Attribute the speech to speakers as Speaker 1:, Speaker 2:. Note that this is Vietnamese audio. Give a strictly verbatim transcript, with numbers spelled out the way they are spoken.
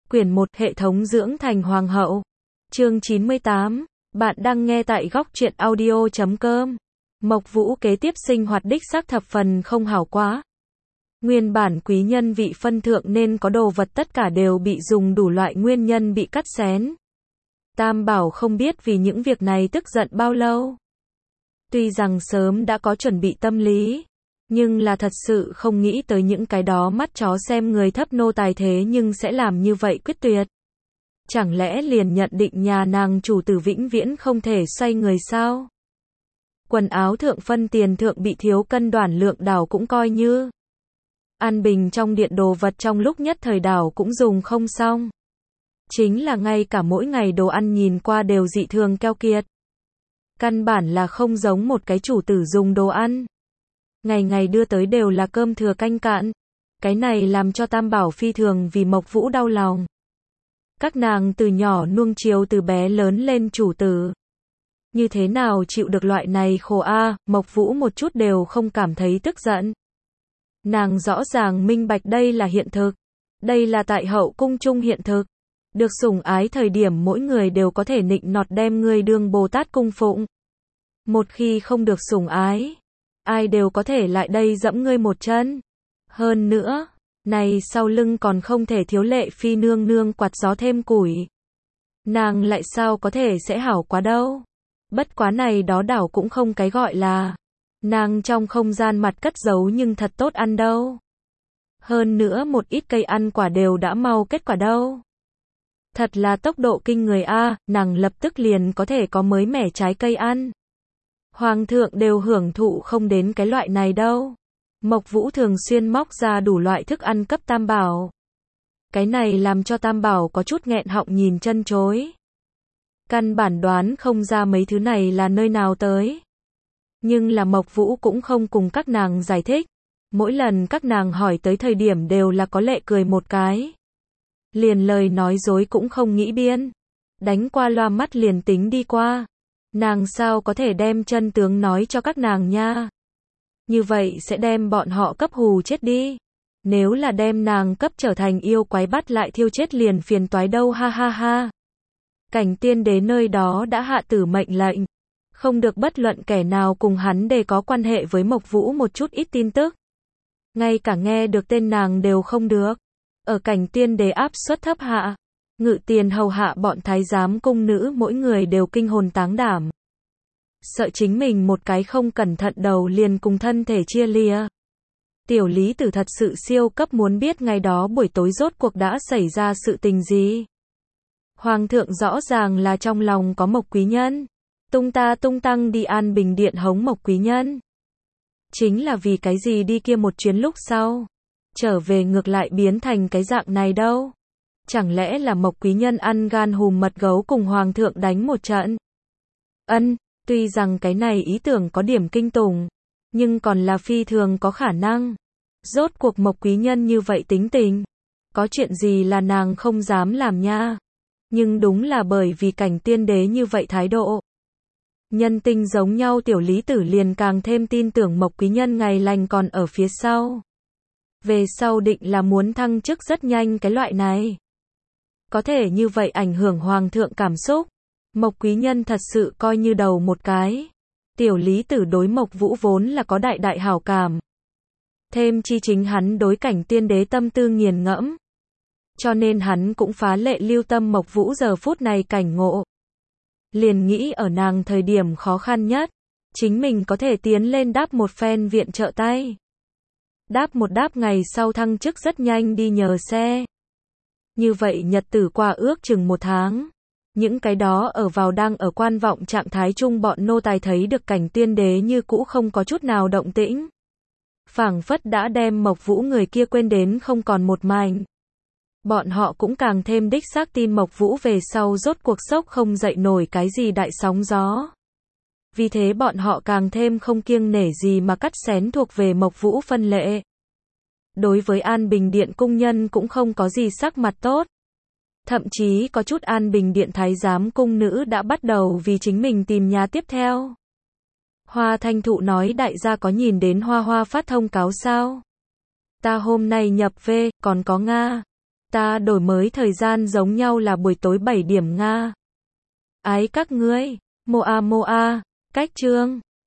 Speaker 1: Quyển một Hệ thống dưỡng thành hoàng hậu. Chương chín mươi tám. Bạn đang nghe tại góc truyện audio chấm com. Mộc Vũ kế tiếp sinh hoạt đích xác thập phần không hảo quá. Nguyên bản quý nhân vị phân thượng nên có đồ vật tất cả đều bị dùng đủ loại nguyên nhân bị cắt xén. Tam Bảo không biết vì những việc này tức giận bao lâu. Tuy rằng sớm đã có chuẩn bị tâm lý, nhưng là thật sự không nghĩ tới những cái đó mắt chó xem người thấp nô tài thế nhưng sẽ làm như vậy quyết tuyệt. Chẳng lẽ liền nhận định nhà nàng chủ tử vĩnh viễn không thể xoay người sao? Quần áo thượng phân tiền thượng bị thiếu cân đoản lượng đảo cũng coi như. An bình trong điện đồ vật trong lúc nhất thời đảo cũng dùng không xong. Chính là ngay cả mỗi ngày đồ ăn nhìn qua đều dị thường keo kiệt. Căn bản là không giống một cái chủ tử dùng đồ ăn. Ngày ngày đưa tới đều là cơm thừa canh cạn. Cái này làm cho Tam Bảo phi thường vì Mộc Vũ đau lòng. Các nàng từ nhỏ nuông chiều từ bé lớn lên chủ tử. Như thế nào chịu được loại này khổ a, Mộc Vũ một chút đều không cảm thấy tức giận. Nàng rõ ràng minh bạch đây là hiện thực. Đây là tại hậu cung chung hiện thực. Được sủng ái thời điểm mỗi người đều có thể nịnh nọt đem người đương Bồ Tát cung phụng. Một khi không được sủng ái, ai đều có thể lại đây dẫm ngươi một chân. Hơn nữa, này sau lưng còn không thể thiếu lệ phi nương nương quạt gió thêm củi. Nàng lại sao có thể sẽ hảo quá đâu. Bất quá này đó đảo cũng không cái gọi là. Nàng trong không gian mặt cất giấu nhưng thật tốt ăn đâu. Hơn nữa một ít cây ăn quả đều đã mau kết quả đâu. Thật là tốc độ kinh người a, nàng lập tức liền có thể có mới mẻ trái cây ăn. Hoàng thượng đều hưởng thụ không đến cái loại này đâu. Mộc Vũ thường xuyên móc ra đủ loại thức ăn cấp Tam Bảo. Cái này làm cho Tam Bảo có chút nghẹn họng nhìn chân chối. Căn bản đoán không ra mấy thứ này là nơi nào tới. Nhưng là Mộc Vũ cũng không cùng các nàng giải thích. Mỗi lần các nàng hỏi tới thời điểm đều là có lệ cười một cái. Liền lời nói dối cũng không nghĩ biên. Đánh qua loa mắt liền tính đi qua. Nàng sao có thể đem chân tướng nói cho các nàng nha. Như vậy sẽ đem bọn họ cấp hù chết đi. Nếu là đem nàng cấp trở thành yêu quái bắt lại thiêu chết liền phiền toái đâu ha ha ha. Cảnh tiên đế nơi đó đã hạ tử mệnh lệnh. Không được bất luận kẻ nào cùng hắn để có quan hệ với Mộc Vũ một chút ít tin tức. Ngay cả nghe được tên nàng đều không được. Ở cảnh tiên đế áp suất thấp hạ. Ngự tiền hầu hạ bọn thái giám cung nữ mỗi người đều kinh hồn táng đảm. Sợ chính mình một cái không cẩn thận đầu liền cùng thân thể chia lìa. Tiểu Lý Tử thật sự siêu cấp muốn biết ngày đó buổi tối rốt cuộc đã xảy ra sự tình gì. Hoàng thượng rõ ràng là trong lòng có Mộc quý nhân. Tung ta tung tăng đi An Bình điện hống Mộc quý nhân. Chính là vì cái gì đi kia một chuyến lúc sau. Trở về ngược lại biến thành cái dạng này đâu. Chẳng lẽ là Mộc quý nhân ăn gan hùm mật gấu cùng Hoàng thượng đánh một trận. Ân, tuy rằng cái này ý tưởng có điểm kinh tủng. Nhưng còn là phi thường có khả năng. Rốt cuộc Mộc quý nhân như vậy tính tình. Có chuyện gì là nàng không dám làm nha. Nhưng đúng là bởi vì cảnh tiên đế như vậy thái độ. Nhân tinh giống nhau Tiểu Lý Tử liền càng thêm tin tưởng Mộc quý nhân ngày lành còn ở phía sau. Về sau định là muốn thăng chức rất nhanh cái loại này. Có thể như vậy ảnh hưởng Hoàng thượng cảm xúc. Mộc quý nhân thật sự coi như đầu một cái. Tiểu Lý Tử đối Mộc Vũ vốn là có đại đại hảo cảm. Thêm chi chính hắn đối cảnh tiên đế tâm tư nghiền ngẫm. Cho nên hắn cũng phá lệ lưu tâm Mộc Vũ giờ phút này cảnh ngộ. Liền nghĩ ở nàng thời điểm khó khăn nhất. Chính mình có thể tiến lên đáp một phen viện trợ tay. Đáp một đáp ngày sau thăng chức rất nhanh đi nhờ xe. Như vậy nhật tử qua ước chừng một tháng. Những cái đó ở vào đang ở quan vọng trạng thái chung bọn nô tài thấy được cảnh tiên đế như cũ không có chút nào động tĩnh. Phảng phất đã đem Mộc Vũ người kia quên đến không còn một mảnh. Bọn họ cũng càng thêm đích xác tin Mộc Vũ về sau rốt cuộc sốc không dậy nổi cái gì đại sóng gió. Vì thế bọn họ càng thêm không kiêng nể gì mà cắt xén thuộc về Mộc Vũ phân lệ. Đối với An Bình điện cung nhân cũng không có gì sắc mặt tốt. Thậm chí có chút An Bình điện thái giám cung nữ đã bắt đầu vì chính mình tìm nhà tiếp theo. Hoa Thanh Thụ nói đại gia có nhìn đến Hoa Hoa phát thông cáo sao? Ta hôm nay nhập về, còn có Nga. Ta đổi mới thời gian giống nhau là buổi tối bảy điểm Nga. Ái các ngươi. Moa Moa. Cách chương.